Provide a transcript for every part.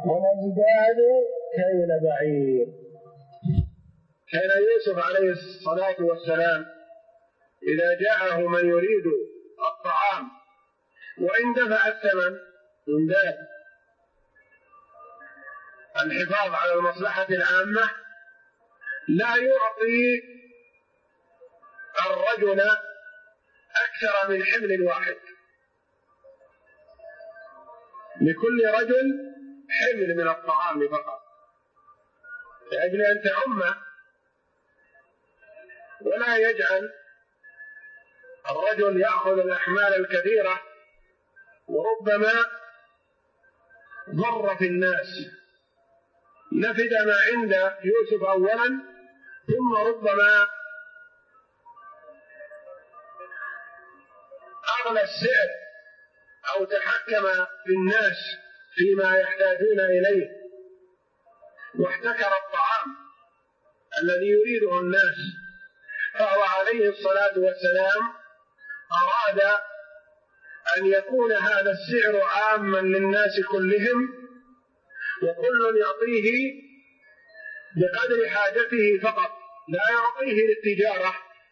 ونزداد كيل بعير. كان يوسف عليه الصلاة والسلام إذا جاءه من يريد الطعام وإن دفع الثمن من باب الحفاظ على المصلحة العامة لا يعطي الرجل أكثر من حمل واحد، لكل رجل حمل من الطعام فقط لأجل أن تعم، ولا يجعل الرجل يأخذ الأحمال الكثيرة وربما ضر في الناس. نفد ما عند يوسف أولا، ثم ربما أغلى السعر أو تحكم في الناس فيما يحتاجون إليه واحتكر الطعام الذي يريده الناس. فهو عليه الصلاة والسلام أراد أن يكون هذا السعر عاما للناس كلهم، وكل يعطيه بقدر حاجته فقط، لا يعطيه للتجارة.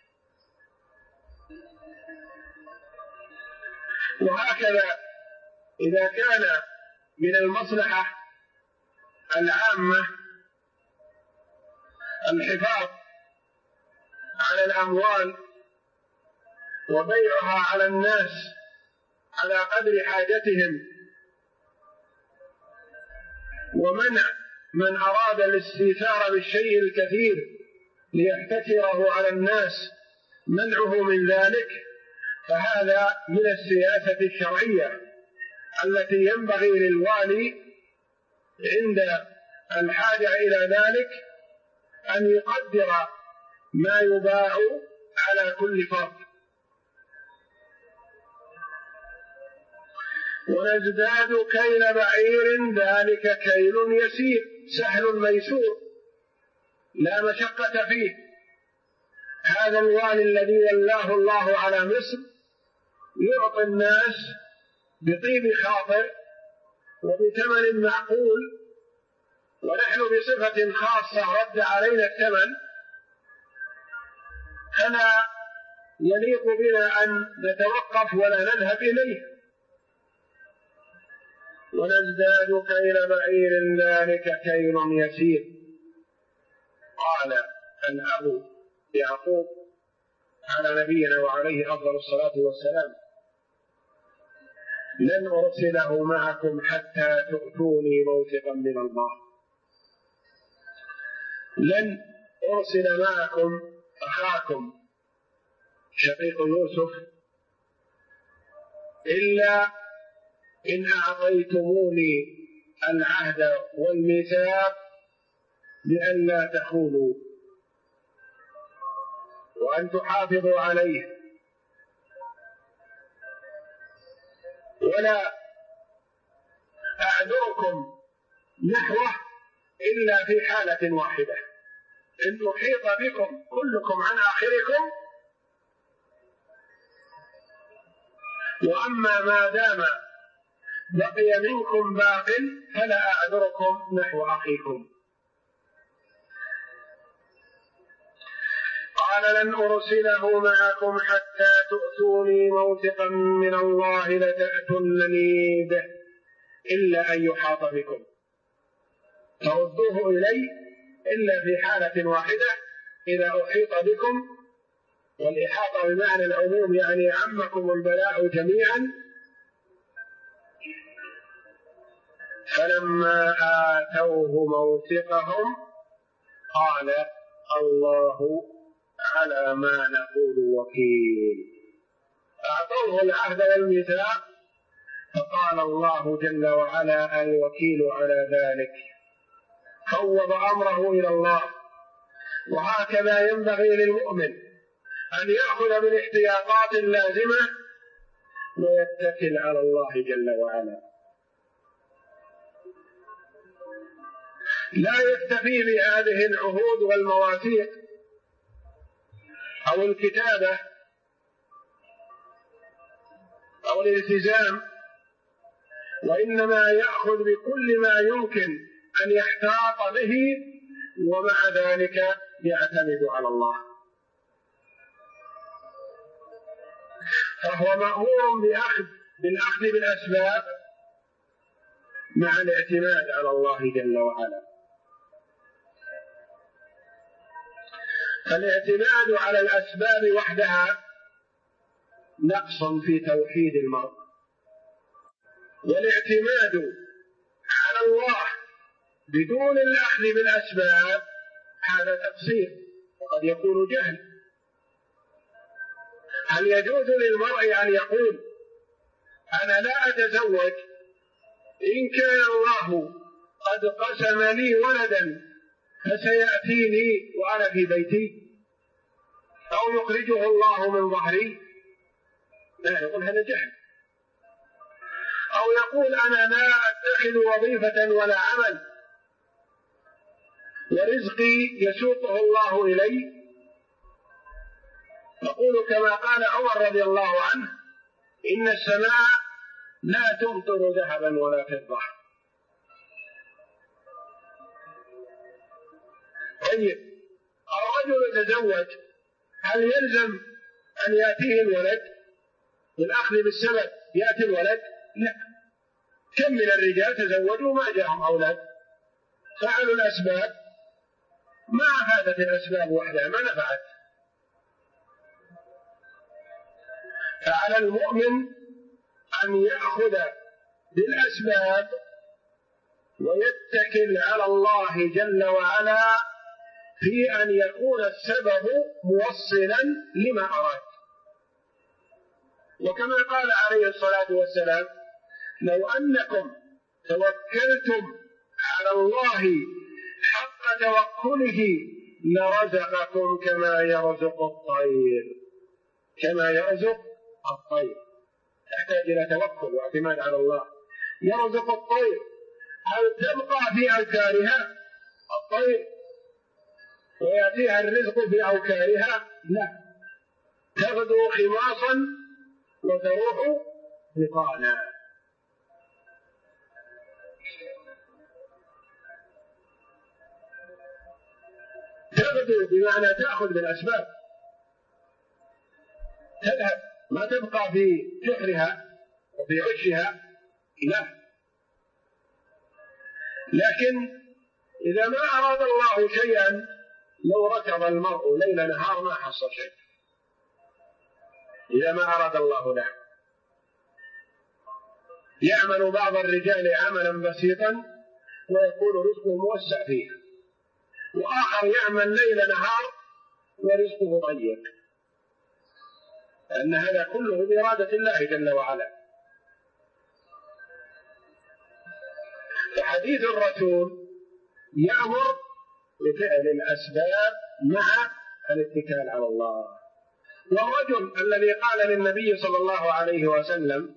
وهكذا إذا كان من المصلحة العامة الحفاظ على الأموال وبيعها على الناس على قدر حاجتهم، ومنع من أراد الاستيثار بالشيء الكثير ليحتكره على الناس منعه من ذلك، فهذا من السياسة الشرعية التي ينبغي للوالي عند الحاجة إلى ذلك أن يقدر ما يباع على كل فرد. ونزداد كيل بعير ذلك كيل يسير، سهل ميسور لا مشقة فيه. هذا الوالي الذي ولاه الله على مصر يعطي الناس بطيب خاطر وبثمن معقول، ونحن بصفة خاصة رد علينا الثمن، فلا يليق بنا أن نتوقف ولا نذهب إليه. ونزداد كيل بعير ذلك كيل يسير. قال الأب يعقوب على نبينا وعليه أفضل الصلاة والسلام: لن أرسله معكم حتى تؤتوني موثقا من الله. لن أرسل معكم أخاكم شقيق يوسف إلا إن أعطيتموني العهد والميثاق بأن لا تخونوا وأن تحافظوا عليه، ولا أعذركم نحوه إلا في حالة واحدة: إن أحيط بكم كلكم عن آخركم، وأما ما دام بقي منكم باق فلا أعذركم نحو أخيكم. قال: لن أرسله معكم حتى تؤتوني موثقا من الله لتأتونني به إلا أن يحاط بكم، فردوه إلي إلا في حالة واحدة: إذا أحيط بكم، والإحاطة بمعنى العموم يعني عمكم البلاء جميعا. فلما آتوه موثقهم قال: الله على ما نقول وكيل. أعطوه العهد والميثاق، فقال الله جل وعلا: الوكيل على ذلك، فوض أمره إلى الله. وهكذا ينبغي للمؤمن أن يأخذ بالاحتياطات اللازمة ويتكل على الله جل وعلا، لا يكتفي بهذه العهود والمواثيق أو الكتابة أو الالتزام، وإنما يأخذ بكل ما يمكن أن يحتاط به، ومع ذلك يعتمد على الله. فهو مأمور بالأخذ بالأسباب مع الاعتماد على الله جل وعلا. فالاعتماد على الأسباب وحدها نقص في توحيد المرء، والاعتماد على الله بدون الأخذ بالأسباب هذا تقصير وقد يكون جهل. هل يجوز للمرء أن يقول أنا لا أتزوج إن كان الله قد قسم لي ولدا فسيأتيني وأنا في بيتي، أو يخرجه الله من ظهري؟ لا، يقول هذا جهل. أو يقول أنا لا أتخذ وظيفة ولا عمل ورزقي يسوقه الله إلي، يقول كما قال عمر رضي الله عنه إن السماء لا تمطر ذهبا ولا فضة. طيب، الرجل يتزوج، هل يلزم أن يأتيه الولد بالأخذ بالسبب يأتي الولد؟ لا. كم من الرجال تزوجوا ما جاءهم أولاد، فعلوا الأسباب، ما فادت الأسباب وحدها، ما نفعت. فعلى المؤمن أن يأخذ بالأسباب ويتكل على الله جل وعلا في أن يكون السبب موصلا لما أراد. وكما قال عليه الصلاة والسلام لو أنكم توكلتم على الله حق توكله لرزقكم كما يرزق الطير. كما يرزق الطير تحتاج إلى توكل واعتماد على الله. يرزق الطير، هل تبقى في أوكارها الطير ويأتيها الرزق في أوكارها؟ لا، تغدو خماصا وتروح بطانا. تغدو بمعنى تأخذ بالأسباب، تذهب، ما تبقى في جحرها وفي عشها، لا. لكن إذا ما أراد الله شيئا، لو ركض المرء ليل نهار ما حصل شيء إذا ما أراد الله له. يعمل بعض الرجال عملا بسيطا ويكون رزقه موسع فيه، وآخر يعمل ليل نهار ورزقه ضيق، لأن هذا كله بإرادة الله جل وعلا. فحديث الرسول يأمر بفعل الأسباب مع الاتكال على الله. والرجل الذي قال للنبي صلى الله عليه وسلم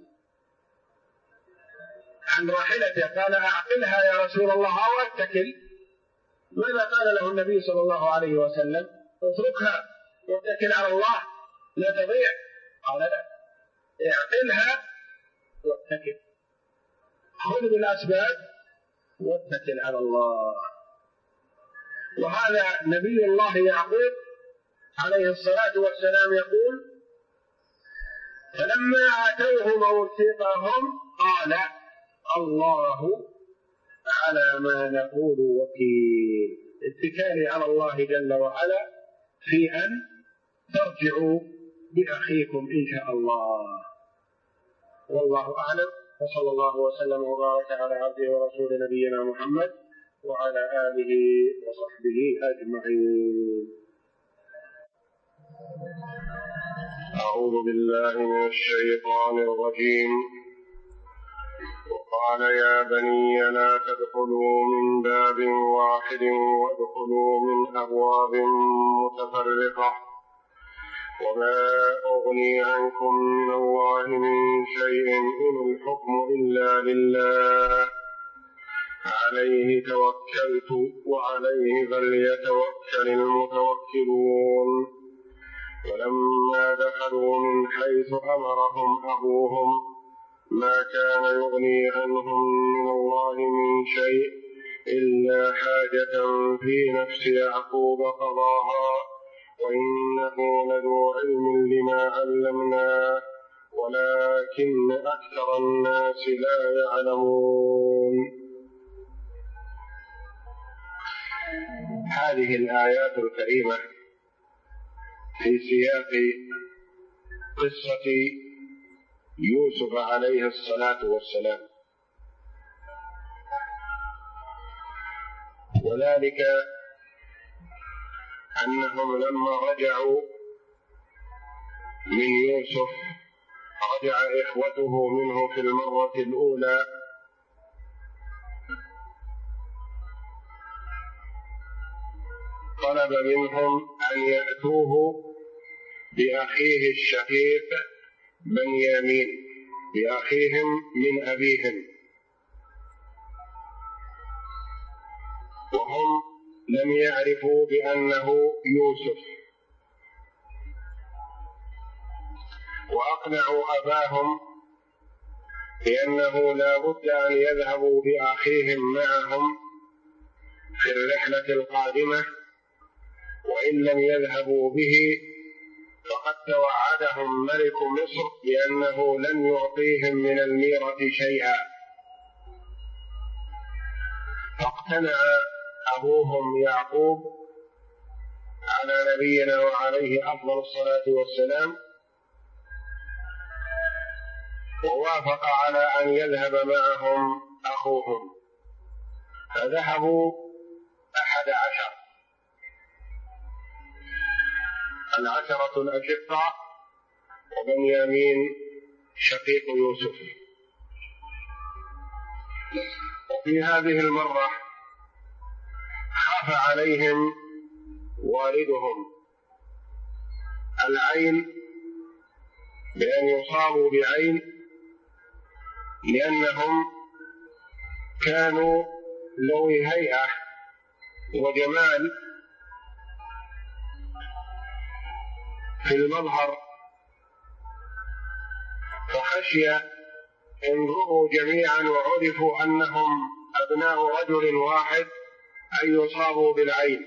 عن راحلته قال أعقلها يا رسول الله أو أتكل، ماذا قال له النبي صلى الله عليه وسلم؟ اتركها واتكل على الله لا تضيع. قال لا، اعقلها واتكل، خذ بالأسباب واتكل على الله. وهذا نبي الله يعقوب عليه الصلاة والسلام يقول فلما آتوه موثقهم قال الله على ما نقول وكيل. اتكالي على الله جل وعلا في أن ترجعوا بأخيكم إن شاء الله. والله أعلم، وصلى الله وسلم وبارك على عبده ورسول نبينا محمد وعلى آله وصحبه أجمعين. أعوذ بالله من الشيطان الرجيم. وقال يا بني لا تدخلوا من باب واحد وادخلوا من أبواب متفرقة وما أغني عنكم من الله من شيء إن الحكم إلا لله عليه توكلت وعليه فليتوكل المتوكلون. ولما دخلوا من حيث أمرهم أبوهم ما كان يغني عنهم من الله من شيء إلا حاجة في نفس يعقوب قضاها وإنه لذو علم لما علمناه ولكن أكثر الناس لا يعلمون. هذه الآيات الكريمة في سياق قصة يوسف عليه الصلاة والسلام، وذلك أنهم لما رجعوا من يوسف رجع إخوته منه في المرة الأولى طلب منهم أن يأتوه بأخيه الشقيق بنيامين، بأخيهم من أبيهم، وهم لم يعرفوا بأنه يوسف، وأقنعوا أباهم بأنه لا بد أن يذهبوا بأخيهم معهم في الرحلة القادمة، وإن لم يذهبوا به فقد توعدهم ملك مصر بأنه لن يعطيهم من الميرة شيئا. فاقتنع أبوهم يعقوب على نبينا وعليه أفضل الصلاة والسلام، ووافق على أن يذهب معهم أخوهم، فذهبوا 11 العشرة الأشقاء وبنيامين شقيق يوسف. وفي هذه المرة خاف عليهم والدهم العين، بأن يصابوا بعين، لأنهم كانوا ذوي هيئة وجمال في المظهر، فخشي إن رؤوا جميعا وعرفوا أنهم أبناء رجل واحد أن يصابوا بالعين،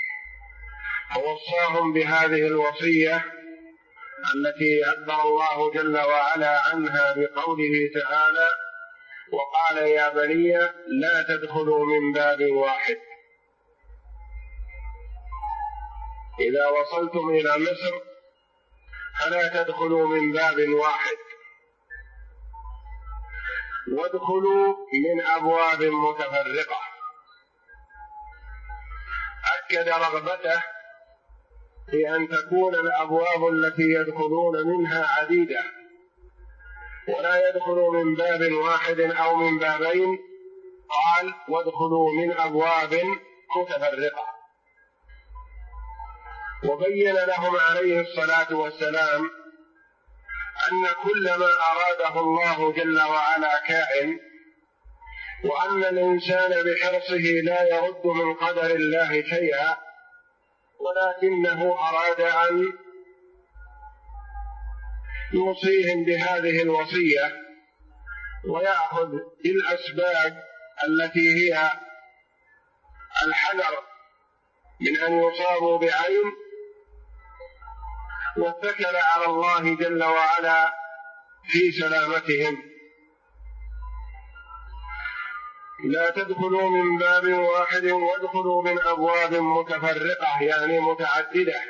فوصاهم بهذه الوصية التي عبر الله جل وعلا عنها بقوله تعالى: وقال يا بني لا تدخلوا من باب واحد. إذا وصلتم إلى مصر فلا تدخلوا من باب واحد، وادخلوا من أبواب متفرقة. أكد رغبته في أن تكون الأبواب التي يدخلون منها عديدة، ولا يدخلوا من باب واحد أو من بابين، قال: وادخلوا من أبواب متفرقة. وبين لهم عليه الصلاة والسلام أن كل ما أراده الله جل وعلا كائن، وأن الإنسان بحرصه لا يرد من قدر الله شيئا، ولكنه أراد أن يوصيهم بهذه الوصية ويأخذ بالأسباب التي هي الحذر من أن يصابوا بعين، واتكل على الله جل وعلا في سلامتهم. لا تدخلوا من باب واحد وادخلوا من أبواب متفرقة، يعني متعددة.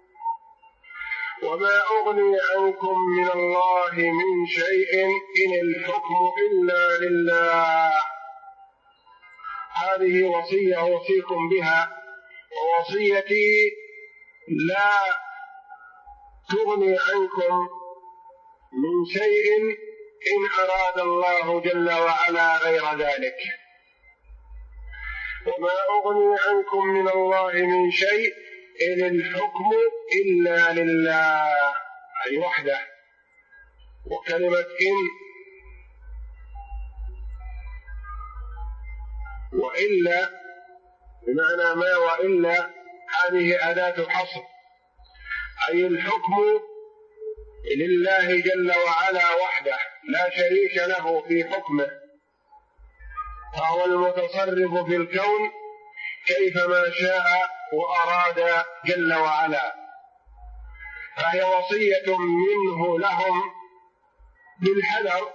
وما أغني عنكم من الله من شيء إن الحكم إلا لله. هذه وصية أوصيكم بها، ووصيتي لا تغني عنكم من شيء إن أراد الله جل وعلا غير ذلك. وما أغني عنكم من الله من شيء إن الحكم إلا لله، أي وحده. وكلمة إن وإلا بمعنى ما وإلا، هذه أداة حصر، أي الحكم لله جل وعلا وحده، لا شريك له في حكمه، فهو المتصرف في الكون كيفما شاء وأراد جل وعلا، فهي وصية منه لهم بالحذر،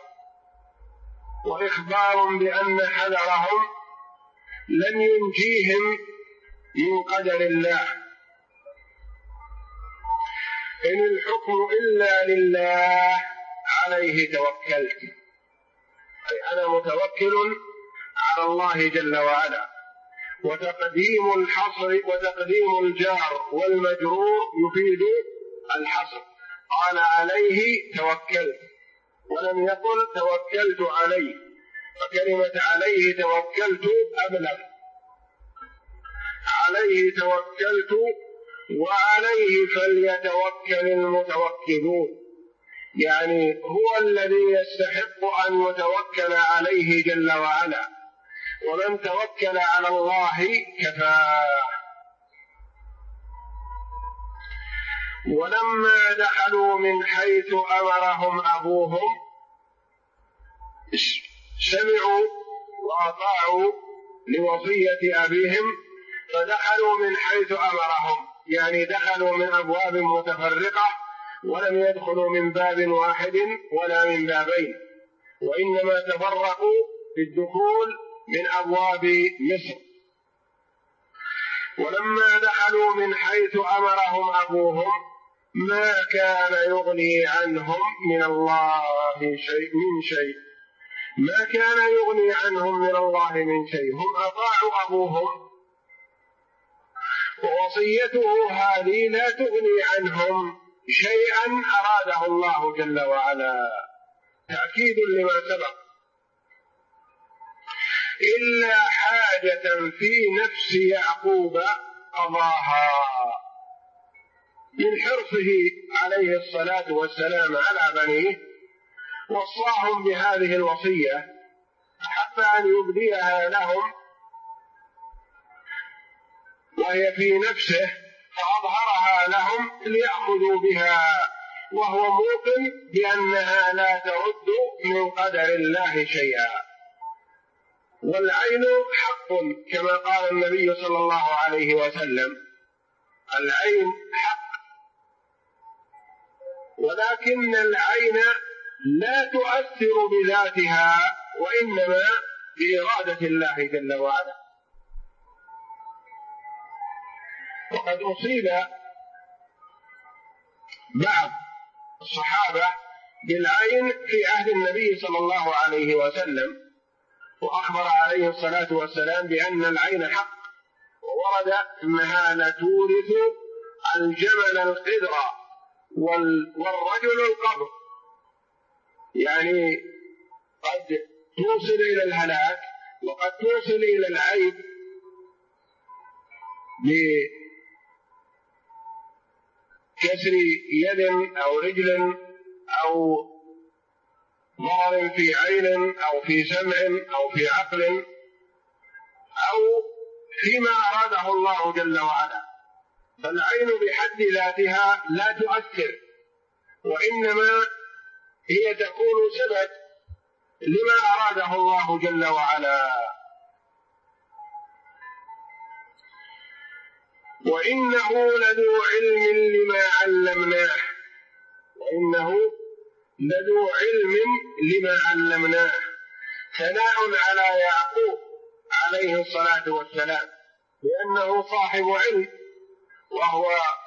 وإخبار بأن حذرهم لن ينجيهم من قدر الله. إن الحكم إلا لله عليه توكلت، أي أنا متوكل على الله جل وعلا. وتقديم الحصر وتقديم الجار والمجرور يفيد الحصر، قال عليه توكلت ولم يقل توكلت عليه، فكلمة عليه توكلت أبلغ. عليه توكلت وعليه فليتوكل المتوكلون، يعني هو الذي يستحق أن يتوكل عليه جل وعلا، ومن توكل على الله كفاه. ولما دخلوا من حيث أمرهم أبوهم سمعوا وأطاعوا لوصية أبيهم، فدخلوا من حيث أمرهم، يعني دخلوا من أبواب متفرقة، ولم يدخلوا من باب واحد ولا من بابين، وإنما تفرقوا في الدخول من أبواب مصر. ولما دخلوا من حيث أمرهم أبوهم ما كان يغني عنهم من الله شيء، ما كان يغني عنهم من الله من شيء. هم أطاعوا أبوهم، ووصيته هذه لا تغني عنهم شيئا أراده الله جل وعلا، تأكيد لما سبق. إلا حاجة في نفس يعقوب قضاها، من حرصه عليه الصلاة والسلام على بنيه وصاهم بهذه الوصية، أحب أن يبديها لهم وهي في نفسه، فأظهرها لهم ليأخذوا بها، وهو موقن بأنها لا ترد من قدر الله شيئا. والعين حق كما قال النبي صلى الله عليه وسلم، العين حق، ولكن العين لا تؤثر بذاتها، وإنما بإرادة الله جل وعلا. وقد أصيب بعض الصحابة بالعين في عهد النبي صلى الله عليه وسلم، وأخبر عليه الصلاة والسلام بأن العين حق، وورد أنها لتورث الجمل القدر والرجل القبر، يعني قد توصل إلى الهلاك وقد توصل إلى العيب بكسر يد أو رجل أو ضرر في عين أو في سمع أو في عقل أو فيما أراده الله جل وعلا. فالعين بحد ذاتها لا تؤثر، وإنما هي تكون سبب لما أراده الله جل وعلا. وإنه لذو علم لما علمناه، وإنه لذو علم لما علمناه، ثناء على يعقوب عليه الصلاة والسلام لأنه صاحب علم، وهو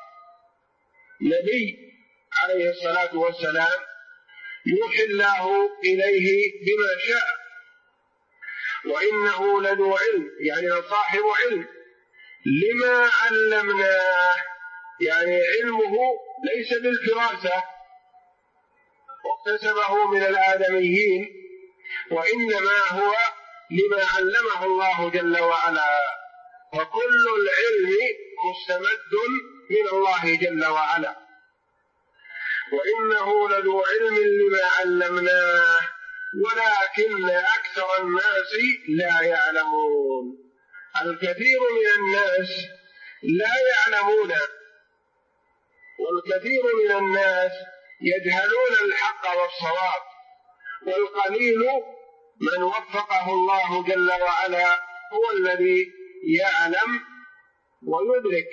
نبي عليه الصلاة والسلام يوحي الله إليه بما شاء. وإنه لذو علم يعني صاحب علم لما علمناه، يعني علمه ليس بالفراسة واكتسبه من الآدميين، وإنما هو لما علمه الله جل وعلا، وكل العلم مستمد من الله جل وعلا. وإنه لذو علم لما علمناه ولكن أكثر الناس لا يعلمون. الكثير من الناس لا يعلمون، والكثير من الناس يجهلون الحق والصواب، والقليل من وفقه الله جل وعلا هو الذي يعلم ويدرك.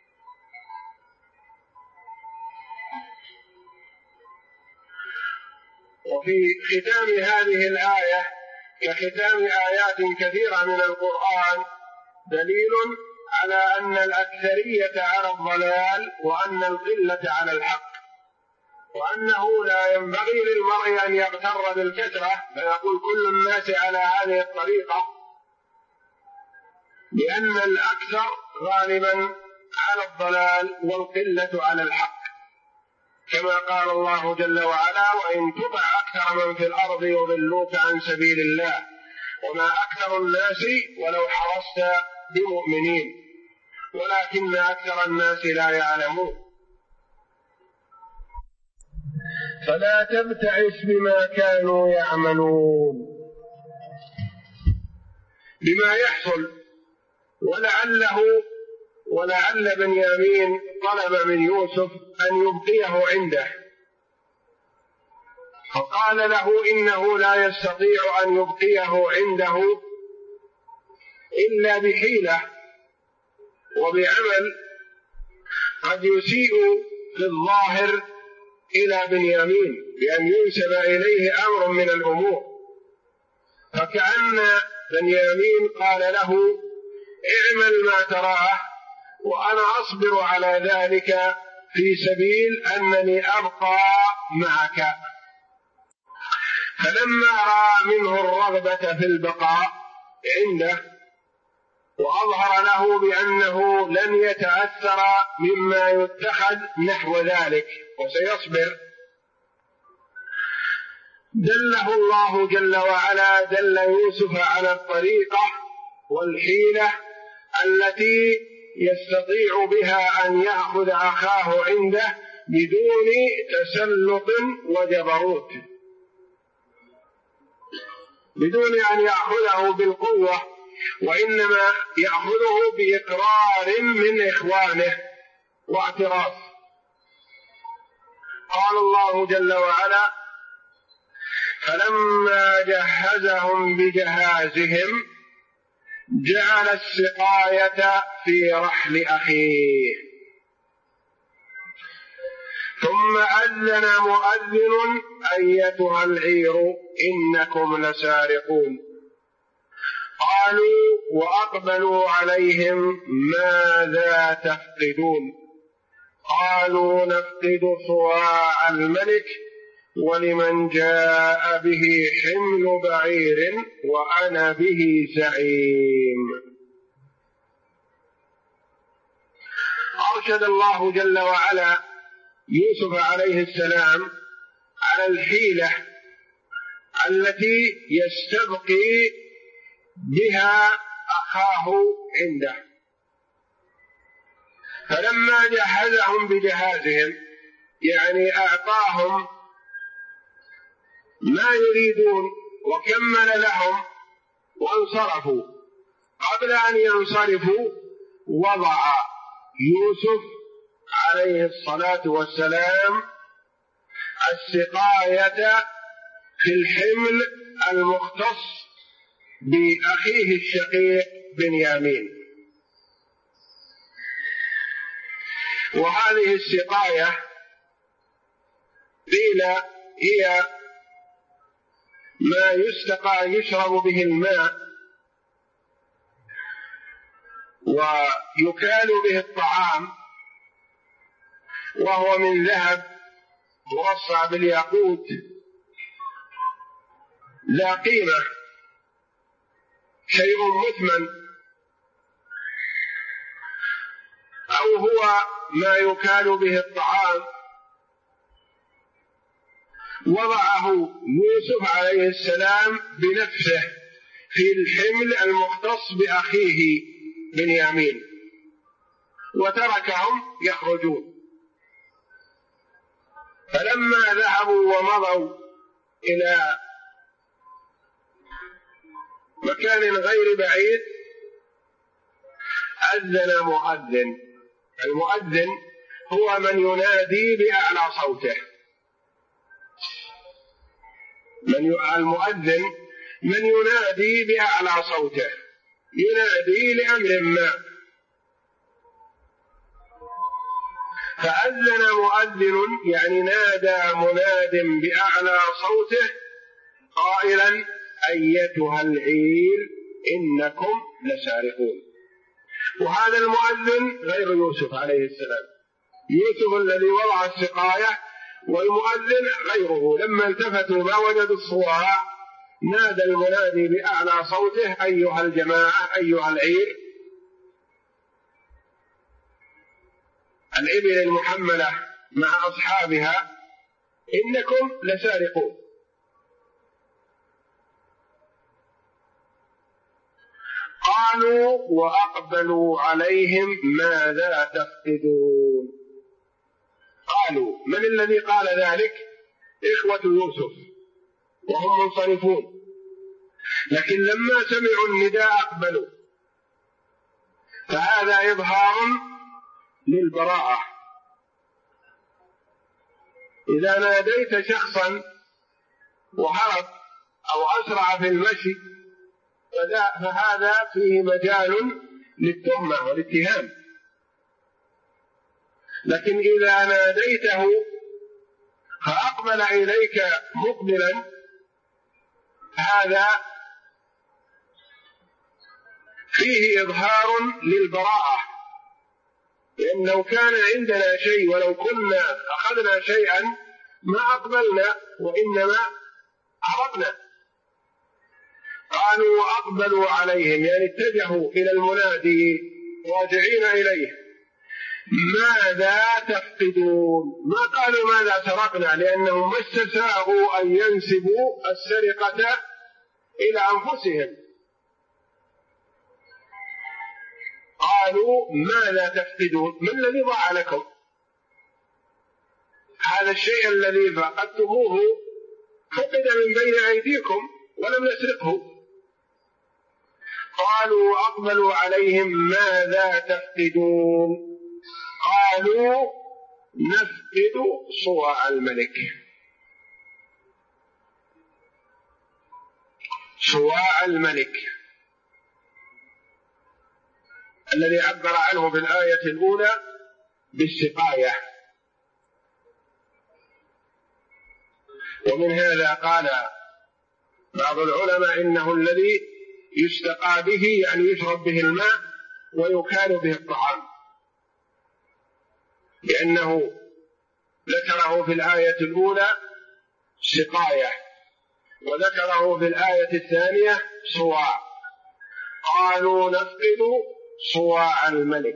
وفي ختام هذه الآية كختام آيات كثيرة من القرآن دليل على أن الأكثرية على الضلال وأن القلة على الحق، وأنه لا ينبغي للمرء أن يغتر بالكثرة فيقول كل الناس على هذه الطريقة، لأن الأكثر غالبا على الضلال والقلة على الحق، كما قال الله جل وعلا: وإن تطع أكثر من في الأرض يضلوك عن سبيل الله وما أكثر الناس ولو حرصت بمؤمنين ولكن أكثر الناس لا يعلمون. فلا تبتعس بما كانوا يعملون، بما يحصل. ولعل بنيامين طلب من يوسف أن يبقيه عنده، فقال له إنه لا يستطيع أن يبقيه عنده إلا بحيلة وبعمل قد يسيء في الظاهر إلى بنيامين بأن ينسب إليه أمر من الأمور، فكأن بنيامين قال له: اعمل ما تراه وأنا أصبر على ذلك في سبيل أنني أبقى معك. فلما رأى منه الرغبة في البقاء عنده وأظهر له بأنه لن يتأثر مما يتخذ نحو ذلك وسيصبر، دله الله جل وعلا، دل يوسف على الطريقة والحيلة التي يستطيع بها أن يأخذ أخاه عنده بدون تسلط وجبروت، بدون أن يأخذه بالقوة، وإنما يأخذه بإقرار من إخوانه واعتراف. قال الله جل وعلا: فلما جهزهم بجهازهم جعل السقاية في رحل أخيه ثم أذن مؤذن أيتها العير إنكم لسارقون. قالوا وأقبلوا عليهم ماذا تفقدون؟ قالوا نفقد صواع الملك ولمن جاء به حمل بعير وأنا به زعيم. أرشد الله جل وعلا يوسف عليه السلام على الحيلة التي يستبقي بها أخاه عنده. فلما جهزهم بجهازهم يعني أعطاهم ما يريدون وكمل لهم وانصرفوا، قبل أن ينصرفوا وضع يوسف عليه الصلاة والسلام السقاية في الحمل المختص بأخيه الشقيق بنيامين. وهذه السقاية قيل هي ما يستقى يشرب به الماء ويكال به الطعام، وهو من ذهب مرصع بالياقوت لا قيمة، شيء مثمن، أو هو ما يكال به الطعام. وضعه يوسف عليه السلام بنفسه في الحمل المختص بأخيه بنيامين وتركهم يخرجون. فلما ذهبوا ومضوا إلى مكان غير بعيد أذن مؤذن. المؤذن هو من ينادي بأعلى صوته، المؤذن من ينادي بأعلى صوته، ينادي لأمر ما، فأذن مؤذن يعني نادى مناد بأعلى صوته قائلا أيتها العير إنكم لسارقون. وهذا المؤذن غير يوسف عليه السلام، يوسف الذي وضع السقاية، والمؤذن غيره. لما التفتوا ما وجدوا الصواع نادى المنادي بأعلى صوته أيها الجماعة أيها العير، الإبل المحملة مع أصحابها إنكم لسارقون. قالوا وأقبلوا عليهم ماذا تفقدون. قالوا، من الذي قال ذلك؟ إخوة يوسف وهم منصرفون، لكن لما سمعوا النداء أقبلوا، فهذا إظهار للبراءة. إذا ناديت شخصا وهرب أو أسرع في المشي فهذا فيه مجال للتهمة والاتهام، لكن إذا ناديته فأقبل إليك مقبلا هذا فيه إظهار للبراءة، لأن لو كان عندنا شيء ولو كنا أخذنا شيئا ما أقبلنا وإنما عرضنا. قالوا وأقبلوا عليهم يعني اتجهوا إلى المنادي راجعين إليه ماذا تفقدون. ما قالوا ماذا سرقنا، لأنهم ما استساغوا أن ينسبوا السرقة إلى أنفسهم. قالوا ماذا تفقدون، ما الذي ضاع لكم؟ هذا الشيء الذي فقدتموه فقد من بين أيديكم ولم نسرقه. قالوا أقبلوا عليهم ماذا تفقدون. قالوا نفقد صواع الملك. صواع الملك الذي عبر عنه في الآية الأولى بالسقاية. ومن هذا قال بعض العلماء إنه الذي يستقى به يعني يشرب به الماء ويكال به الطعام، لأنه ذكره في الآية الأولى سقاية وذكره في الآية الثانية صواع. قالوا نفقد صواع الملك.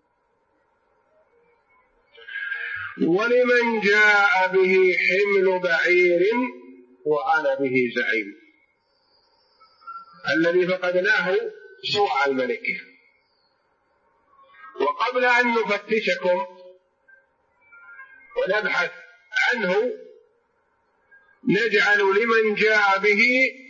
ولمن جاء به حمل بعير وأنا به زعيم. الذي فقدناه صواع الملك. وقبل أن نفتشكم ونبحث عنه نجعل لمن جاء به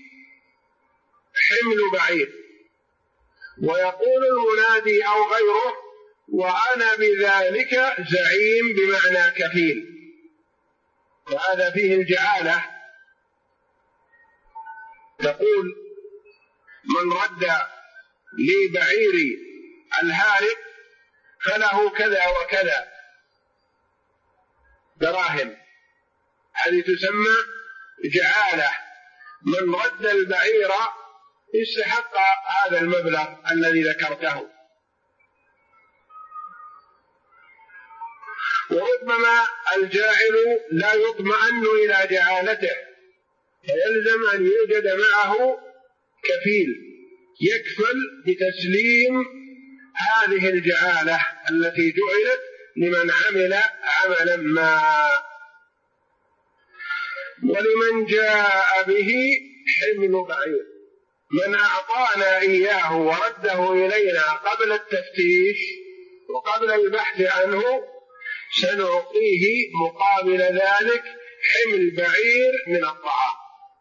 حمل بعير، ويقول المنادي أو غيره وأنا بذلك زعيم بمعنى كفيل، وهذا فيه الجعالة. تقول من رد لي بعيري الهارب فله كذا وكذا دراهم، هذه تسمى جعالة. من رد البعير استحق هذا المبلغ الذي ذكرته. وربما الجاعل لا يطمئن إلى جعالته، فيلزم أن يوجد معه كفيل يكفل بتسليم هذه الجعالة التي جعلت لمن عمل عملا ما. ولمن جاء به حمل بعير، من أعطانا إياه ورده إلينا قبل التفتيش وقبل البحث عنه سنعطيه مقابل ذلك حمل بعير من الطعام.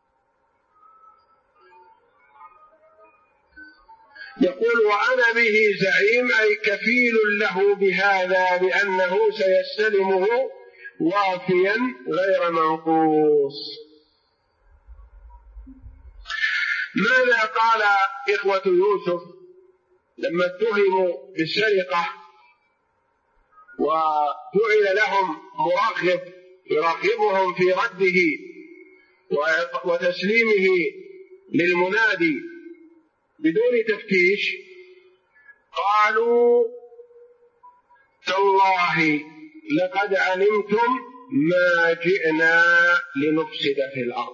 يقول وأنا به زعيم أي كفيل له بهذا بأنه سيستلمه وافيا غير منقوص. ماذا قال إخوة يوسف لما اتهموا بالسرقة وجعل لهم مرغب يرغبهم في رده وتسليمه للمنادي بدون تفتيش؟ قالوا تالله لقد علمتم ما جئنا لنفسد في الأرض.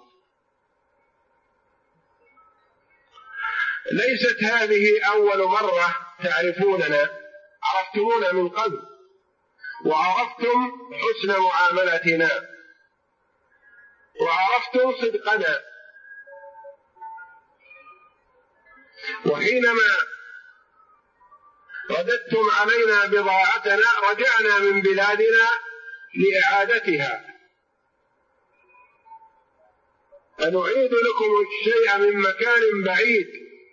ليست هذه أول مرة تعرفوننا، عرفتمونا من قبل وعرفتم حسن معاملتنا وعرفتم صدقنا، وحينما رددتم علينا بضاعتنا رجعنا من بلادنا لإعادتها، فنعيد لكم الشيء من مكان بعيد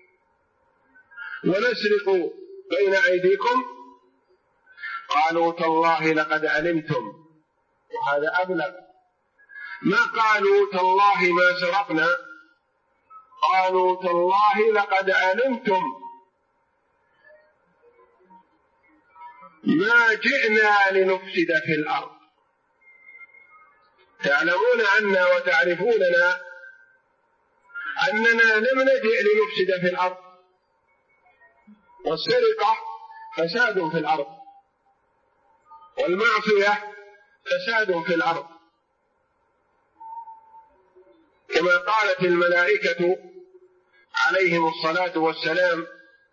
ونسرق بين أيديكم. قالوا تالله لقد علمتم، وهذا أبلغ، ما قالوا تالله ما سرقنا، قالوا تالله لقد علمتم ما جئنا لنفسد في الأرض. تعلمون عنا وتعرفوننا أننا لم نجئ لنفسد في الأرض، والسرقة فساد في الأرض، والمعصية فساد في الأرض، كما قالت الملائكة عليهم الصلاة والسلام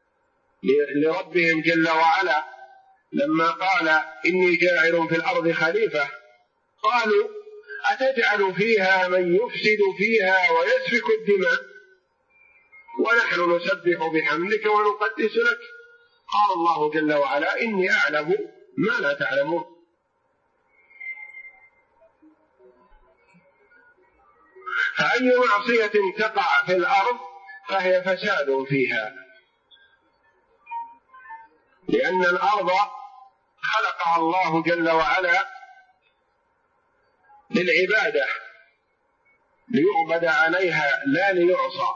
لربهم جل وعلا لما قال إني جاعل في الأرض خليفة، قالوا أتجعل فيها من يفسد فيها ويسفك الدماء ونحن نسبح بحمدك ونقدس لك؟ قال الله جل وعلا إني أعلم ما لا تعلمون. فأي معصية تقع في الأرض فهي فساد فيها، لأن الأرض خلقها الله جل وعلا للعبادة، ليعبد عليها لا ليعصى.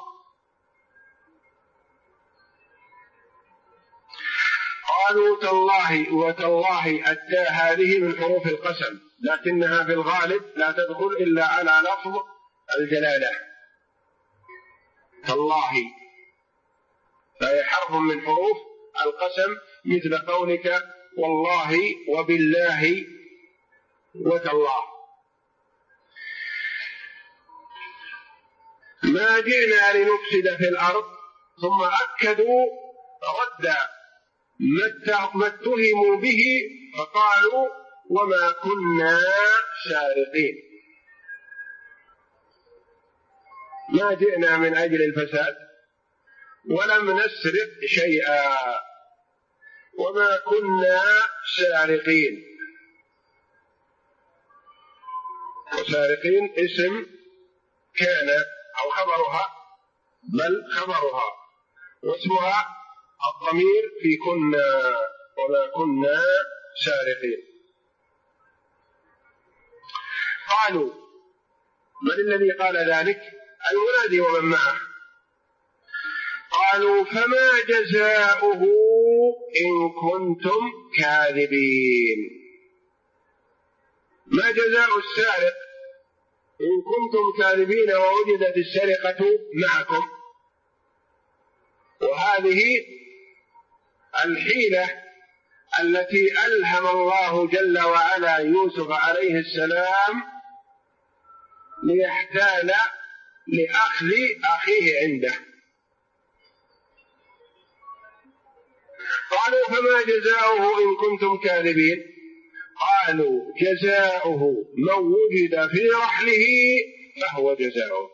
قالوا تالله، وتالله أتى هذه من حروف القسم، لكنها في الغالب لا تدخل إلا على لفظ الجلالة، تالله، فهي حرف من حروف القسم، مثل قولك والله وبالله وتالله. ما جئنا لنفسد في الأرض، ثم أكدوا رد ما اتهموا به، فقالوا وما كنا سارقين، ما جئنا من أجل الفساد ولم نسرق شيئا، وما كنا سارقين. وسارقين اسم كان أو خبرها، بل خبرها، واسمها الضمير في كنا، وما كنا سارقين. قالوا من الذي قال ذلك؟ المنادي ومن معه. قالوا فما جزاؤه إن كنتم كاذبين. ما جزاء السارق إن كنتم كاذبين ووجدت السرقة معكم؟ وهذه الحيلة التي ألهم الله جل وعلا يوسف عليه السلام ليحتال لأخذ أخيه عنده. قالوا فما جزاؤه إن كنتم كاذبين؟ قالوا جزاؤه من وجد في رحله فهو جزاؤه.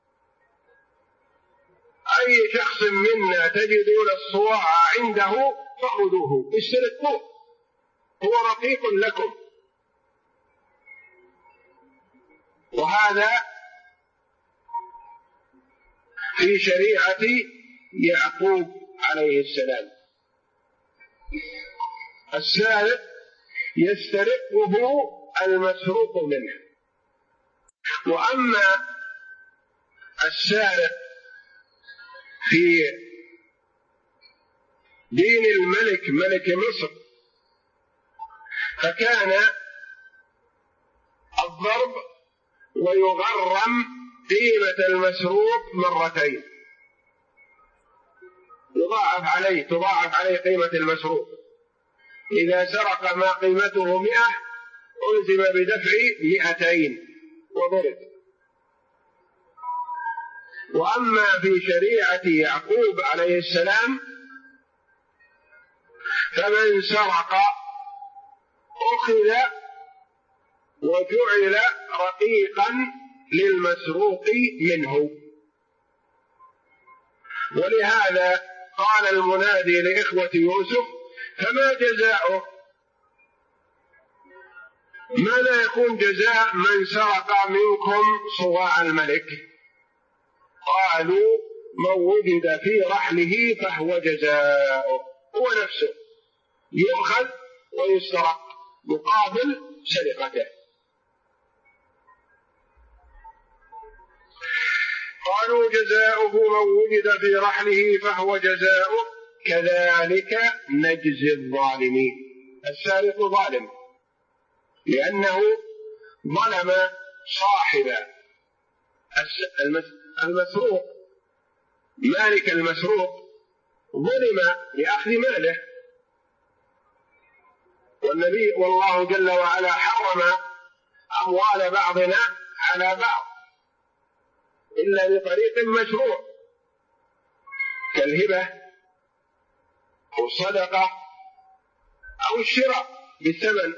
أي شخص منا تجدون الصواع عنده فخذوه استلقوه، هو رقيق لكم. وهذا في شريعة يعقوب عليه السلام. السارق يسترقه المسروق منه، وأما السارق في دين الملك ملك مصر، فكان الضرب ويغرم قيمة المسروق مرتين، تضاعف عليه قيمة المسروق. إذا سرق ما قيمته 100 ألزم بدفع 200 وضرب. وأما في شريعة يعقوب عليه السلام فمن سرق أخذ وجعل رقيقا للمسروق منه. ولهذا قال المنادي لإخوة يوسف: فما جزاؤه؟ ماذا يكون جزاء من سرق منكم صواع الملك؟ قالوا: من وجد في رحله فهو جزاؤه، هو نفسه يؤخذ ويسرق مقابل سرقته. قالوا: جزاؤه من وجد في رحله فهو جزاؤه كذلك نجزي الظالمين. السارق ظالم لأنه ظلم صاحب المسروق، مالك المسروق ظلم لأخذ ماله. والله جل وعلا حرم أموال بعضنا على بعض إلا بطريق مشروع كالهبة أو الصدقة أو الشراء بالثمن.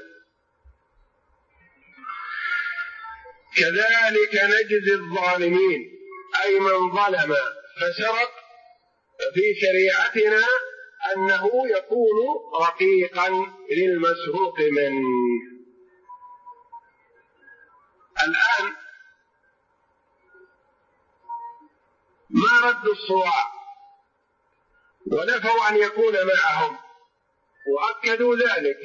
كذلك نجزي الظالمين، أي من ظلم فسرق في شريعتنا أنه يكون رقيقا للمسروق منه. الآن ما ردوا الصواع ونفوا أن يكون معهم، وأكدوا ذلك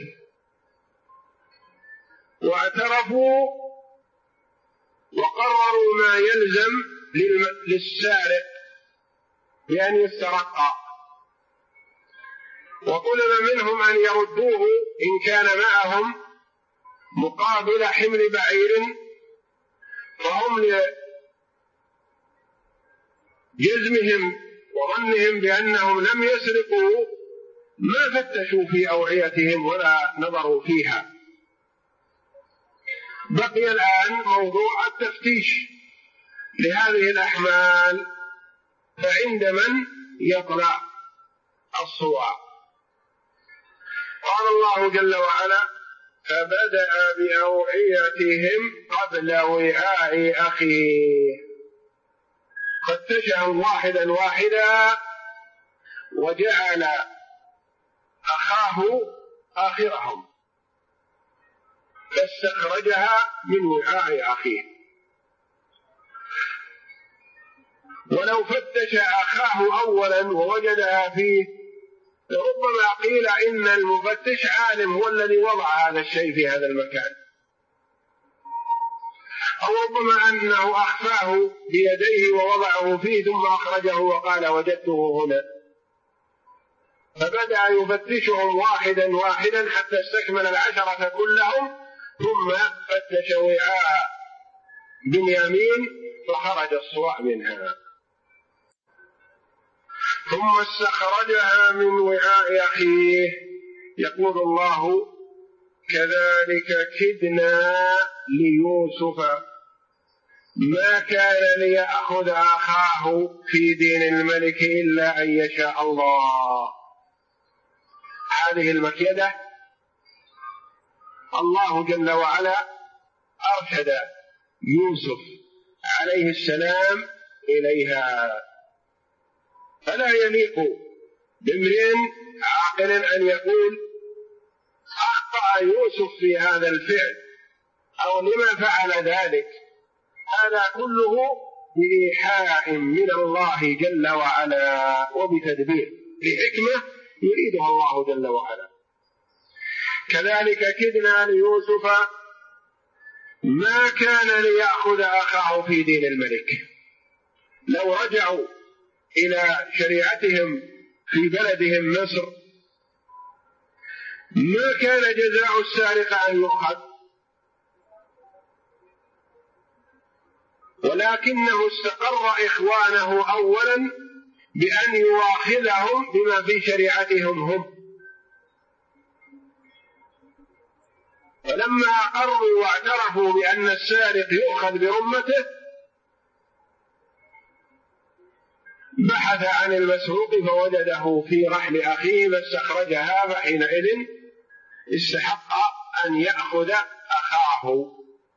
واعترفوا وقرروا ما يلزم للسارق بأن يسترق، وطلب منهم أن يردوه إن كان معهم مقابل حمل بعير، فهم لجزمهم وظنهم بأنهم لم يسرقوا ما فتشوا في أوعيتهم ولا نظروا فيها. بقي الآن موضوع التفتيش لهذه الأحمال، فعند من يطلع الصواع. قال الله جل وعلا: فبدأ بأوعيتهم قبل وعاء أخيه، فتشهم واحدا واحدا وجعل أخاه آخرهم فاستخرجها من وعاء أخيه. ولو فتش أخاه أولا ووجدها فيه ربما قيل إن المفتش عالم هو الذي وضع هذا الشيء في هذا المكان، أو ربما أنه أخفاه بيديه ووضعه فيه ثم أخرجه وقال وجدته هنا، فبدأ يفتشهم واحدا واحدا حتى استكمل 10 كلهم، ثم فتش وعاء بنيامين فخرج الصواع منها، ثم استخرجها من وعاء أخيه. يقول الله: كذلك كدنا ليوسف ما كان ليأخذ أخاه في دين الملك إلا أن يشاء الله. هذه المكيدة الله جل وعلا أرشد يوسف عليه السلام إليها، فلا يليق بامرئ عاقل أن يقول أخطأ يوسف في هذا الفعل أو لما فعل ذلك. هذا كله بإيحاء من الله جل وعلا وبتدبير لحكمة يريدها الله جل وعلا. كذلك كدنا ليوسف ما كان ليأخذ أخاه في دين الملك. لو رجعوا إلى شريعتهم في بلدهم مصر ما كان جزاء السارق أن يؤخذ، ولكنه استقر إخوانه أولا بأن يواخذهم بما في شريعتهم هم، فلما أقروا واعترفوا بأن السارق يؤخذ برمته بحث عن المسروق فوجده في رحل أخيه فاستخرجها، فحينئذ استحق أن يأخذ أخاه.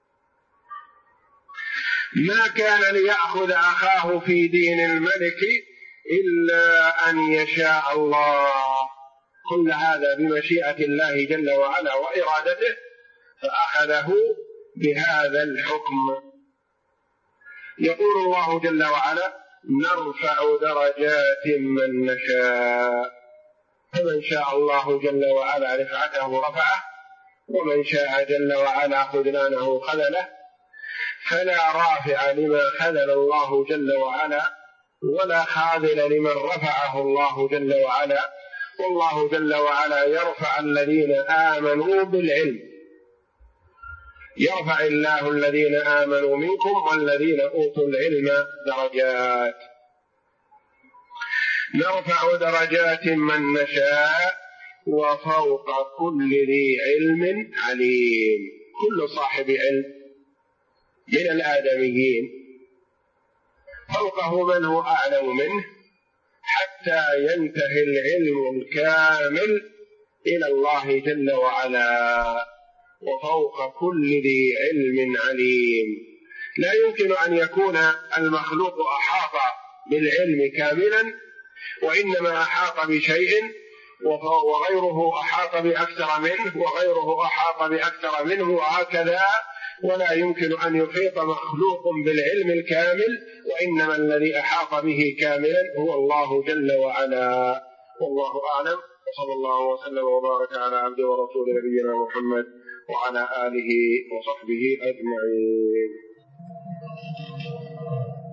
ما كان ليأخذ أخاه في دين الملك إلا أن يشاء الله، كل هذا بمشيئة الله جل وعلا وإرادته، فأخذه بهذا الحكم. يقول الله جل وعلا: نرفع درجات من نشاء، فمن شاء الله جل وعلا رفعته رفعه، ومن شاء جل وعلا خذلانه خذله، فلا رافع لما خذل الله جل وعلا ولا خاذل لمن رفعه الله جل وعلا، والله جل وعلا يرفع الذين آمنوا بالعلم، يرفع الله الذين آمنوا منكم والذين أوتوا العلم درجات. نرفع درجات من نشاء وفوق كل ذي علم عليم، كل صاحب علم من الآدميين فوقه من هو أعلم منه، حتى ينتهي العلم الكامل إلى الله جل وعلا. وفوق كل ذي علم عليم، لا يمكن أن يكون المخلوق أحاط بالعلم كاملا، وإنما أحاط بشيء وغيره أحاط بأكثر منه وغيره أحاط بأكثر منه وهكذا، ولا يمكن أن يحيط مخلوق بالعلم الكامل، وإنما الذي أحاط به كاملا هو الله جل وعلا. والله أعلم، وصلى الله وسلم وبارك على عبده ورسول نبينا محمد وعلى آله وصحبه أجمعين.